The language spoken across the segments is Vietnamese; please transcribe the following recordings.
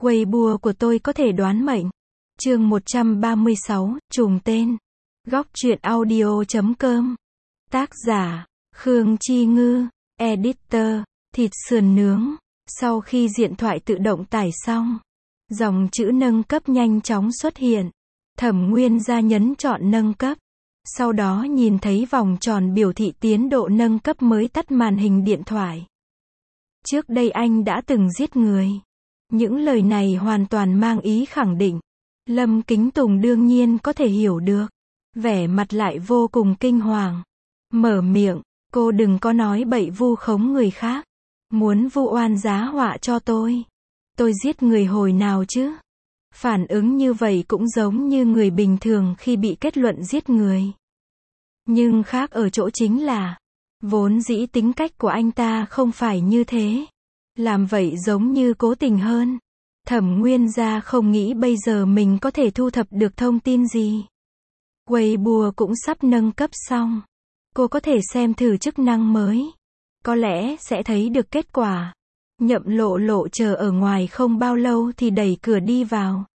Weibo của tôi có thể đoán mệnh. Chương 136, trùng tên. Góc truyện audio.com. Tác giả, Khương Chi Ngư. Editor, thịt sườn nướng. Sau khi điện thoại tự động tải xong, dòng chữ nâng cấp nhanh chóng xuất hiện. Thẩm Nguyên Gia nhấn chọn nâng cấp. Sau đó nhìn thấy vòng tròn biểu thị tiến độ nâng cấp mới tắt màn hình điện thoại. Trước đây anh đã từng giết người. Những lời này hoàn toàn mang ý khẳng định. Lâm Kính Tùng đương nhiên có thể hiểu được. Vẻ mặt lại vô cùng kinh hoàng. Mở miệng, cô đừng có nói bậy vu khống người khác. Muốn vu oan giá họa cho tôi. Tôi giết người hồi nào chứ? Phản ứng như vậy cũng giống như người bình thường khi bị kết luận giết người. Nhưng khác ở chỗ chính là, vốn dĩ tính cách của anh ta không phải như thế. Làm vậy giống như cố tình hơn. Thẩm Nguyên Gia không nghĩ bây giờ mình có thể thu thập được thông tin gì. Weibo cũng sắp nâng cấp xong. Cô có thể xem thử chức năng mới. Có lẽ sẽ thấy được kết quả. Nhậm Lộ Lộ chờ ở ngoài không bao lâu thì đẩy cửa đi vào.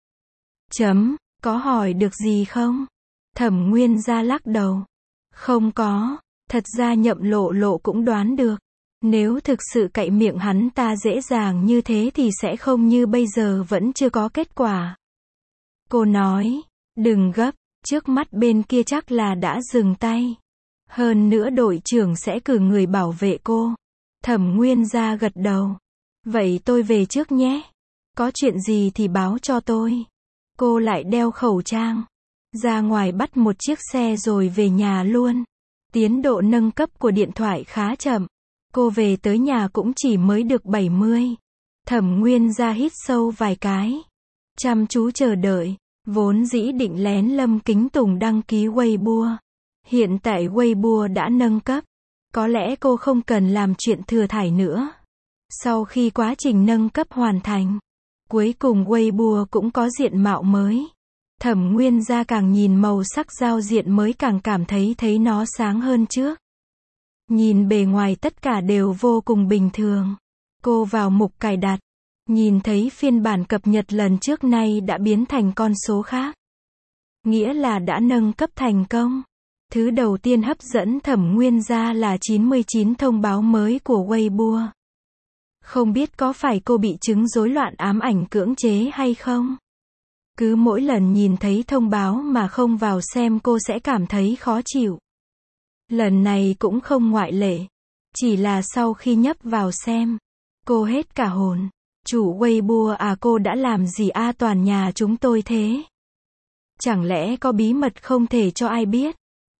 Có hỏi được gì không? Thẩm Nguyên Gia lắc đầu. Không có. Thật ra Nhậm Lộ Lộ cũng đoán được. Nếu thực sự cậy miệng hắn ta dễ dàng như thế thì sẽ không như bây giờ vẫn chưa có kết quả. Cô nói, đừng gấp, trước mắt bên kia chắc là đã dừng tay. Hơn nữa đội trưởng sẽ cử người bảo vệ cô. Thẩm Nguyên Gia gật đầu. Vậy tôi về trước nhé. Có chuyện gì thì báo cho tôi. Cô lại đeo khẩu trang. Ra ngoài bắt một chiếc xe rồi về nhà luôn. Tiến độ nâng cấp của điện thoại khá chậm. Cô về tới nhà cũng chỉ mới được 70. Thẩm Nguyên Gia hít sâu vài cái. Chăm chú chờ đợi. Vốn dĩ định lén Lâm Kính Tùng đăng ký Weibo. Hiện tại Weibo đã nâng cấp. Có lẽ cô không cần làm chuyện thừa thải nữa. Sau khi quá trình nâng cấp hoàn thành, cuối cùng Weibo cũng có diện mạo mới. Thẩm Nguyên Gia càng nhìn màu sắc giao diện mới càng cảm thấy nó sáng hơn trước. Nhìn bề ngoài tất cả đều vô cùng bình thường. Cô vào mục cài đặt. Nhìn thấy phiên bản cập nhật lần trước nay đã biến thành con số khác. Nghĩa là đã nâng cấp thành công. Thứ đầu tiên hấp dẫn Thẩm Nguyên Gia là 99 thông báo mới của Weibo. Không biết có phải cô bị chứng rối loạn ám ảnh cưỡng chế hay không? Cứ mỗi lần nhìn thấy thông báo mà không vào xem cô sẽ cảm thấy khó chịu. Lần này cũng không ngoại lệ. Chỉ là sau khi nhấp vào xem, cô hết cả hồn. Chủ Weibo à, cô đã làm gì a toàn nhà chúng tôi thế? Chẳng lẽ có bí mật không thể cho ai biết?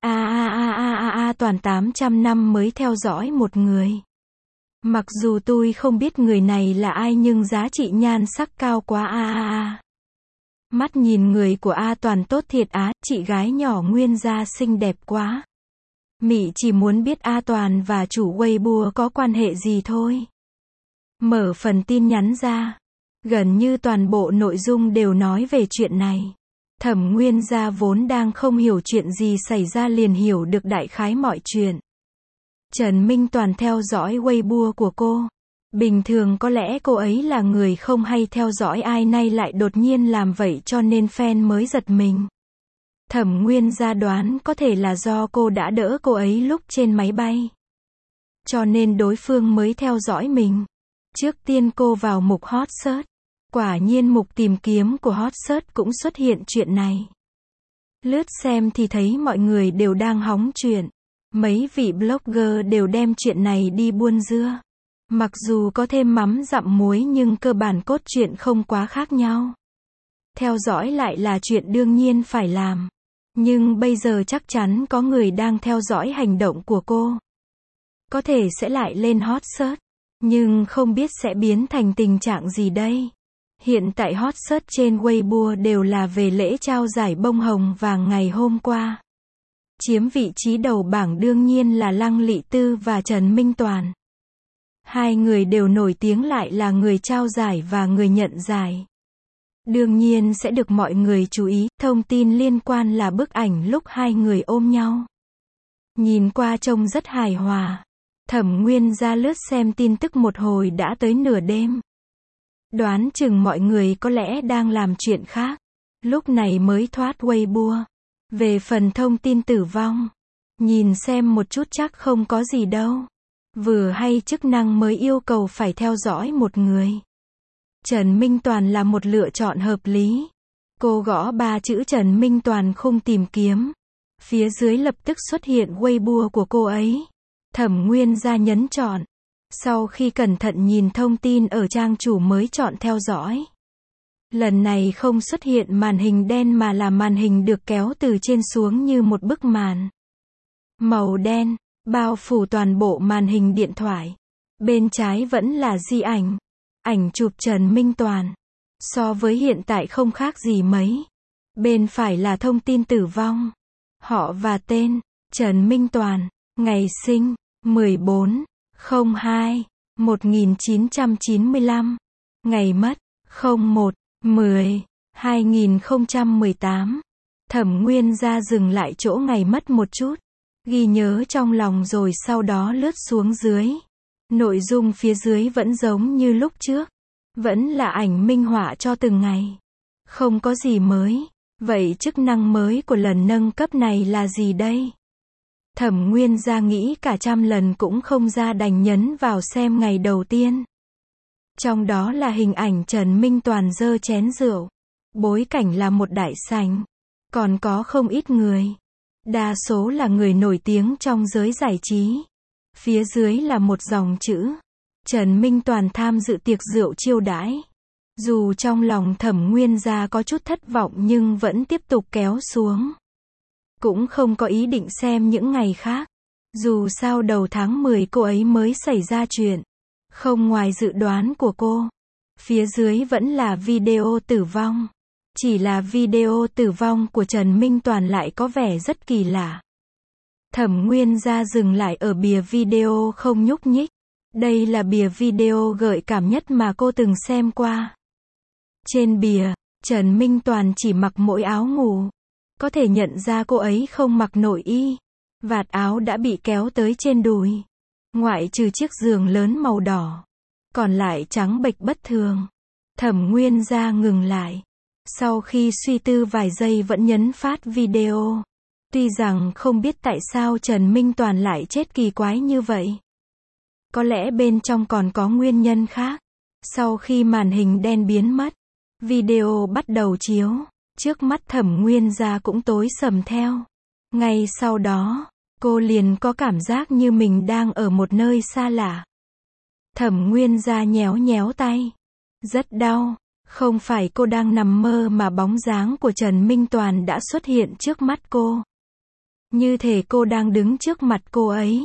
Toàn 800 năm mới theo dõi một người. Mặc dù tôi không biết người này là ai nhưng giá trị nhan sắc cao quá Mắt nhìn người của Toàn tốt thiệt á, chị gái nhỏ Nguyên Gia xinh đẹp quá. Mị chỉ muốn biết Toàn và chủ Weibo có quan hệ gì thôi. Mở phần tin nhắn ra. Gần như toàn bộ nội dung đều nói về chuyện này. Thẩm Nguyên Gia vốn đang không hiểu chuyện gì xảy ra liền hiểu được đại khái mọi chuyện. Trần Minh Toàn theo dõi Weibo của cô. Bình thường có lẽ cô ấy là người không hay theo dõi ai, nay lại đột nhiên làm vậy cho nên fan mới giật mình. Thẩm Nguyên Gia đoán có thể là do cô đã đỡ cô ấy lúc trên máy bay. Cho nên đối phương mới theo dõi mình. Trước tiên cô vào mục hot search. Quả nhiên mục tìm kiếm của hot search cũng xuất hiện chuyện này. Lướt xem thì thấy mọi người đều đang hóng chuyện. Mấy vị blogger đều đem chuyện này đi buôn dưa. Mặc dù có thêm mắm dặm muối nhưng cơ bản cốt truyện không quá khác nhau. Theo dõi lại là chuyện đương nhiên phải làm. Nhưng bây giờ chắc chắn có người đang theo dõi hành động của cô. Có thể sẽ lại lên hot search. Nhưng không biết sẽ biến thành tình trạng gì đây. Hiện tại hot search trên Weibo đều là về lễ trao giải bông hồng vàng ngày hôm qua. Chiếm vị trí đầu bảng đương nhiên là Lăng Lị Tư và Trần Minh Toàn. Hai người đều nổi tiếng lại là người trao giải và người nhận giải. Đương nhiên sẽ được mọi người chú ý. Thông tin liên quan là bức ảnh lúc hai người ôm nhau. Nhìn qua trông rất hài hòa. Thẩm Nguyên Gia lướt xem tin tức một hồi đã tới nửa đêm. Đoán chừng mọi người có lẽ đang làm chuyện khác. Lúc này mới thoát Weibo. Về phần thông tin tử vong, nhìn xem một chút chắc không có gì đâu. Vừa hay chức năng mới yêu cầu phải theo dõi một người. Trần Minh Toàn là một lựa chọn hợp lý. Cô gõ 3 chữ Trần Minh Toàn khung tìm kiếm. Phía dưới lập tức xuất hiện Weibo của cô ấy. Thẩm Nguyên Gia nhấn chọn. Sau khi cẩn thận nhìn thông tin ở trang chủ mới chọn theo dõi. Lần này không xuất hiện màn hình đen mà là màn hình được kéo từ trên xuống như một bức màn. Màu đen, bao phủ toàn bộ màn hình điện thoại. Bên trái vẫn là di ảnh. Ảnh chụp Trần Minh Toàn. So với hiện tại không khác gì mấy. Bên phải là thông tin tử vong. Họ và tên, Trần Minh Toàn. Ngày sinh, 14/02/1995. Ngày mất, 01/10/2018. Thẩm Nguyên Gia dừng lại chỗ ngày mất một chút. Ghi nhớ trong lòng rồi sau đó lướt xuống dưới. Nội dung phía dưới vẫn giống như lúc trước. Vẫn là ảnh minh họa cho từng ngày. Không có gì mới. Vậy chức năng mới của lần nâng cấp này là gì đây? Thẩm Nguyên Gia nghĩ cả trăm lần cũng không ra đành nhấn vào xem ngày đầu tiên. Trong đó là hình ảnh Trần Minh Toàn giơ chén rượu. Bối cảnh là một đại sảnh. Còn có không ít người. Đa số là người nổi tiếng trong giới giải trí. Phía dưới là một dòng chữ. Trần Minh Toàn tham dự tiệc rượu chiêu đãi. Dù trong lòng Thẩm Nguyên Gia có chút thất vọng nhưng vẫn tiếp tục kéo xuống. Cũng không có ý định xem những ngày khác. Dù sao đầu tháng 10 cô ấy mới xảy ra chuyện. Không ngoài dự đoán của cô. Phía dưới vẫn là video tử vong. Chỉ là video tử vong của Trần Minh Toàn lại có vẻ rất kỳ lạ. Thẩm Nguyên Gia dừng lại ở bìa video không nhúc nhích. Đây là bìa video gợi cảm nhất mà cô từng xem qua. Trên bìa, Trần Minh Toàn chỉ mặc mỗi áo ngủ. Có thể nhận ra cô ấy không mặc nội y. Vạt áo đã bị kéo tới trên đùi. Ngoại trừ chiếc giường lớn màu đỏ. Còn lại trắng bệch bất thường. Thẩm Nguyên Gia ngừng lại. Sau khi suy tư vài giây vẫn nhấn phát video. Tuy rằng không biết tại sao Trần Minh Toàn lại chết kỳ quái như vậy. Có lẽ bên trong còn có nguyên nhân khác. Sau khi màn hình đen biến mất, video bắt đầu chiếu. Trước mắt Thẩm Nguyên Gia cũng tối sầm theo. Ngay sau đó, cô liền có cảm giác như mình đang ở một nơi xa lạ. Thẩm Nguyên Gia nhéo nhéo tay. Rất đau. Không phải cô đang nằm mơ mà bóng dáng của Trần Minh Toàn đã xuất hiện trước mắt cô. Như thể cô đang đứng trước mặt cô ấy.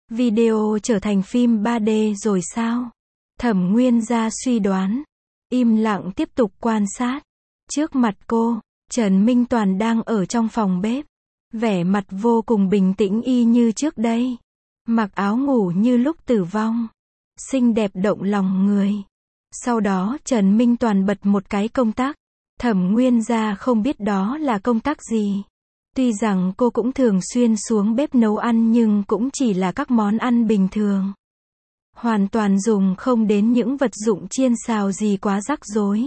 Video trở thành phim 3D rồi sao? Thẩm Nguyên Gia suy đoán. Im lặng tiếp tục quan sát. Trước mặt cô, Trần Minh Toàn đang ở trong phòng bếp. Vẻ mặt vô cùng bình tĩnh y như trước đây. Mặc áo ngủ như lúc tử vong. Xinh đẹp động lòng người. Sau đó Trần Minh Toàn bật một cái công tắc. Thẩm Nguyên Gia không biết đó là công tắc gì. Tuy rằng cô cũng thường xuyên xuống bếp nấu ăn nhưng cũng chỉ là các món ăn bình thường. Hoàn toàn dùng không đến những vật dụng chiên xào gì quá rắc rối.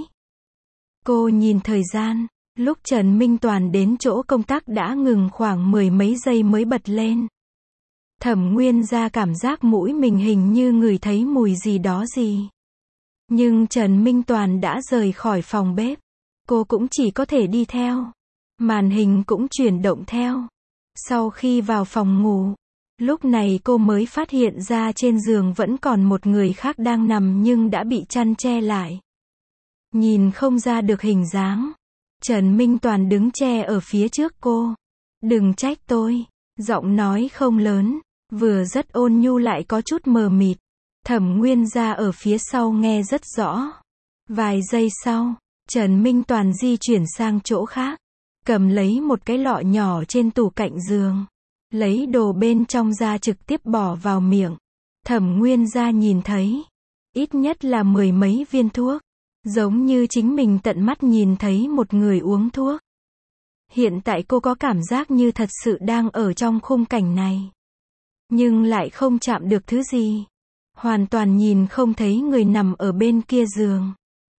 Cô nhìn thời gian. Lúc Trần Minh Toàn đến chỗ công tắc đã ngừng khoảng 10 mấy giây mới bật lên. Thẩm Nguyên Gia cảm giác mũi mình hình như ngửi thấy mùi gì đó gì. Nhưng Trần Minh Toàn đã rời khỏi phòng bếp. Cô cũng chỉ có thể đi theo. Màn hình cũng chuyển động theo. Sau khi vào phòng ngủ, lúc này cô mới phát hiện ra trên giường vẫn còn một người khác đang nằm nhưng đã bị chăn che lại. Nhìn không ra được hình dáng. Trần Minh Toàn đứng che ở phía trước cô. Đừng trách tôi. Giọng nói không lớn, vừa rất ôn nhu lại có chút mờ mịt. Thẩm Nguyên Gia ở phía sau nghe rất rõ. Vài giây sau, Trần Minh Toàn di chuyển sang chỗ khác. Cầm lấy một cái lọ nhỏ trên tủ cạnh giường. Lấy đồ bên trong ra trực tiếp bỏ vào miệng. Thẩm Nguyên Gia nhìn thấy. Ít nhất là 10 mấy viên thuốc. Giống như chính mình tận mắt nhìn thấy một người uống thuốc. Hiện tại cô có cảm giác như thật sự đang ở trong khung cảnh này. Nhưng lại không chạm được thứ gì. Hoàn toàn nhìn không thấy người nằm ở bên kia giường.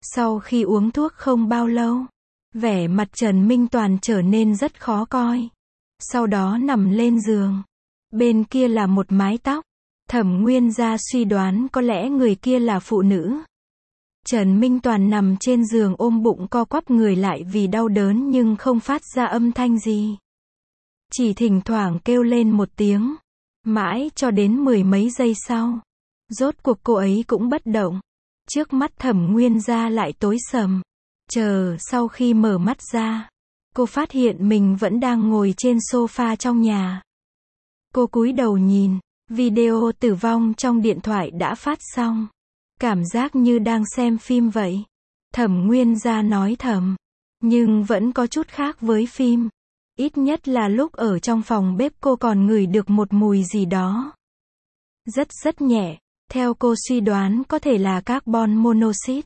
Sau khi uống thuốc không bao lâu, vẻ mặt Trần Minh Toàn trở nên rất khó coi. Sau đó nằm lên giường. Bên kia là một mái tóc. Thẩm Nguyên Gia suy đoán có lẽ người kia là phụ nữ. Trần Minh Toàn nằm trên giường ôm bụng co quắp người lại vì đau đớn nhưng không phát ra âm thanh gì. Chỉ thỉnh thoảng kêu lên một tiếng. Mãi cho đến 10 mấy giây sau. Rốt cuộc cô ấy cũng bất động. Trước mắt Thẩm Nguyên Gia lại tối sầm. Sau khi mở mắt ra, cô phát hiện mình vẫn đang ngồi trên sofa trong nhà. Cô cúi đầu nhìn, video tử vong trong điện thoại đã phát xong. Cảm giác như đang xem phim vậy. Thẩm Nguyên Gia nói thầm. Nhưng vẫn có chút khác với phim. Ít nhất là lúc ở trong phòng bếp cô còn ngửi được một mùi gì đó. Rất nhẹ. Theo cô suy đoán có thể là carbon monoxide.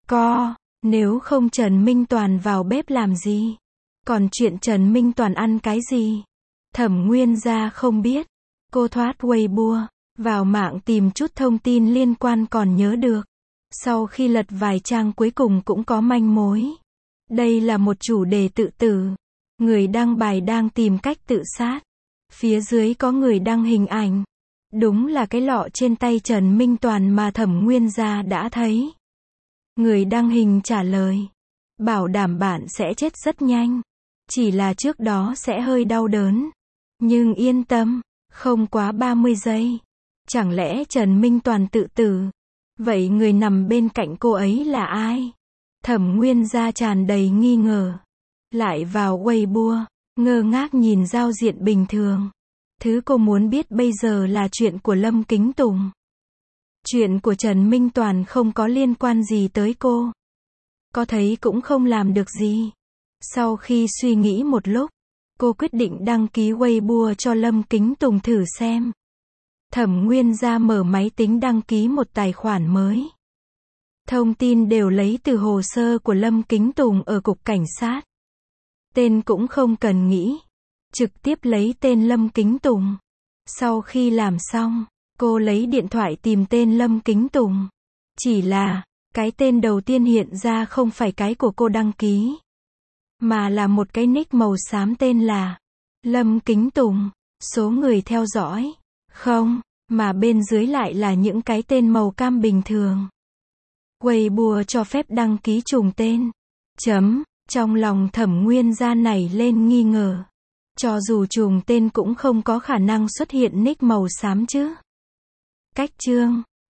Nếu không Trần Minh Toàn vào bếp làm gì? Còn chuyện Trần Minh Toàn ăn cái gì? Thẩm Nguyên Gia không biết. Cô thoát Weibo, vào mạng tìm chút thông tin liên quan còn nhớ được. Sau khi lật vài trang cuối cùng cũng có manh mối. Đây là một chủ đề tự tử. Người đăng bài đang tìm cách tự sát. Phía dưới có người đăng hình ảnh. Đúng là cái lọ trên tay Trần Minh Toàn mà Thẩm Nguyên Gia đã thấy. Người đăng hình trả lời. Bảo đảm bạn sẽ chết rất nhanh. Chỉ là trước đó sẽ hơi đau đớn. Nhưng yên tâm, không quá 30 giây. Chẳng lẽ Trần Minh Toàn tự tử? Vậy người nằm bên cạnh cô ấy là ai? Thẩm Nguyên Gia tràn đầy nghi ngờ. Lại vào Weibo, ngơ ngác nhìn giao diện bình thường. Thứ cô muốn biết bây giờ là chuyện của Lâm Kính Tùng. Chuyện của Trần Minh Toàn không có liên quan gì tới cô. Có thấy cũng không làm được gì. Sau khi suy nghĩ một lúc, cô quyết định đăng ký Weibo cho Lâm Kính Tùng thử xem. Thẩm Nguyên Gia mở máy tính đăng ký một tài khoản mới. Thông tin đều lấy từ hồ sơ của Lâm Kính Tùng ở cục cảnh sát. Tên cũng không cần nghĩ. Trực tiếp lấy tên Lâm Kính Tùng. Sau khi làm xong, cô lấy điện thoại tìm tên Lâm Kính Tùng. Chỉ là, cái tên đầu tiên hiện ra không phải cái của cô đăng ký. Mà là một cái nick màu xám tên là Lâm Kính Tùng. Số người theo dõi. Không, mà bên dưới lại là những cái tên màu cam bình thường. Weibo cho phép đăng ký trùng tên. Trong lòng Thẩm Nguyên Gia nảy lên nghi ngờ. Cho dù trùng tên cũng không có khả năng xuất hiện nick màu xám chứ. Cách chương